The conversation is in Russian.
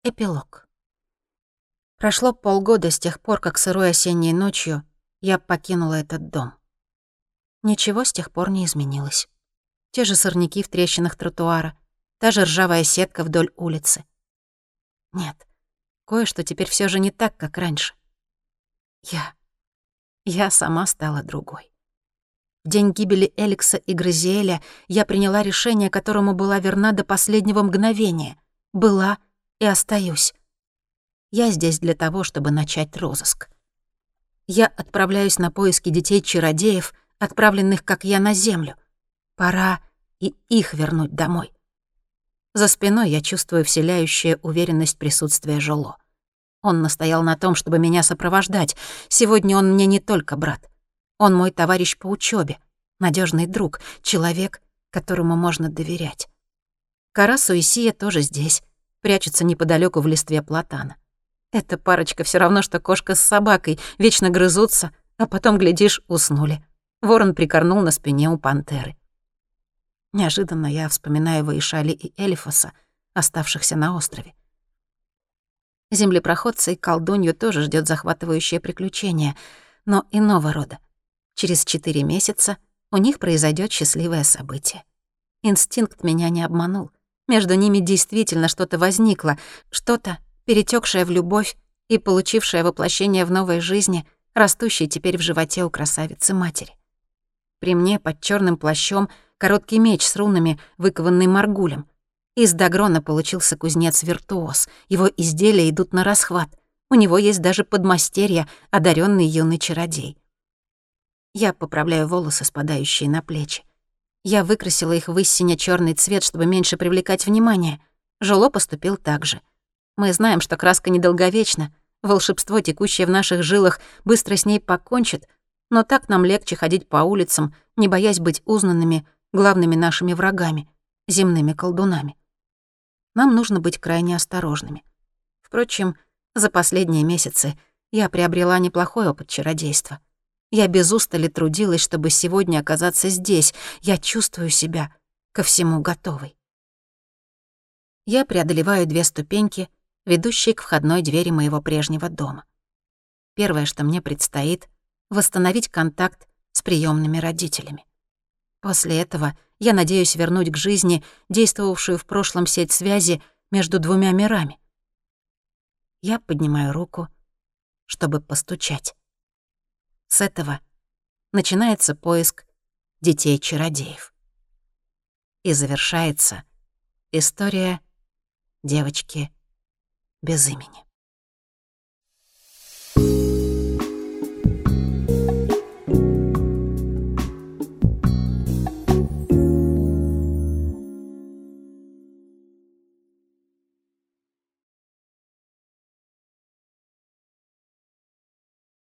Эпилог. Прошло полгода с тех пор, как сырой осенней ночью я покинула этот дом. Ничего с тех пор не изменилось. Те же сорняки в трещинах тротуара, та же ржавая сетка вдоль улицы. Нет, кое-что теперь всё же не так, как раньше. Я сама стала другой. В день гибели Эликса и Грызиэля я приняла решение, которому была верна до последнего мгновения. Была и остаюсь. Я здесь для того, чтобы начать розыск. Я отправляюсь на поиски детей-чародеев, отправленных, как я, на землю. Пора и их вернуть домой. За спиной я чувствую вселяющую уверенность присутствия Жоло. Он настоял на том, чтобы меня сопровождать. Сегодня он мне не только брат. Он мой товарищ по учёбе, надёжный друг, человек, которому можно доверять. Карасу и Сия тоже здесь, прячутся неподалёку в листве платана. Эта парочка всё равно, что кошка с собакой, вечно грызутся, а потом, глядишь, уснули. Ворон прикорнул на спине у пантеры. Неожиданно я вспоминаю Ваишали и Элифаса, оставшихся на острове. Землепроходца и колдунью тоже ждёт захватывающее приключение, но иного рода. Через 4 месяца у них произойдёт счастливое событие. Инстинкт меня не обманул. Между ними действительно что-то возникло, что-то, перетёкшее в любовь и получившее воплощение в новой жизни, растущей теперь в животе у красавицы-матери. При мне под чёрным плащом короткий меч с рунами, выкованный Маргулем. Из Дагрона получился кузнец-виртуоз. Его изделия идут на расхват. У него есть даже подмастерье, одарённый юный чародей. Я поправляю волосы, спадающие на плечи. Я выкрасила их в истинно чёрный цвет, чтобы меньше привлекать внимание. Жоло поступил так же. Мы знаем, что краска недолговечна, волшебство, текущее в наших жилах, быстро с ней покончит, но так нам легче ходить по улицам, не боясь быть узнанными главными нашими врагами — земными колдунами. Нам нужно быть крайне осторожными. Впрочем, за последние месяцы я приобрела неплохой опыт чародейства. Я без устали трудилась, чтобы сегодня оказаться здесь. Я чувствую себя ко всему готовой. Я преодолеваю 2 ступеньки, ведущие к входной двери моего прежнего дома. Первое, что мне предстоит — восстановить контакт с приёмными родителями. После этого я надеюсь вернуть к жизни действовавшую в прошлом сеть связи между 2 мирами. Я поднимаю руку, чтобы постучать. С этого начинается поиск детей-чародеев. И завершается история девочки без имени.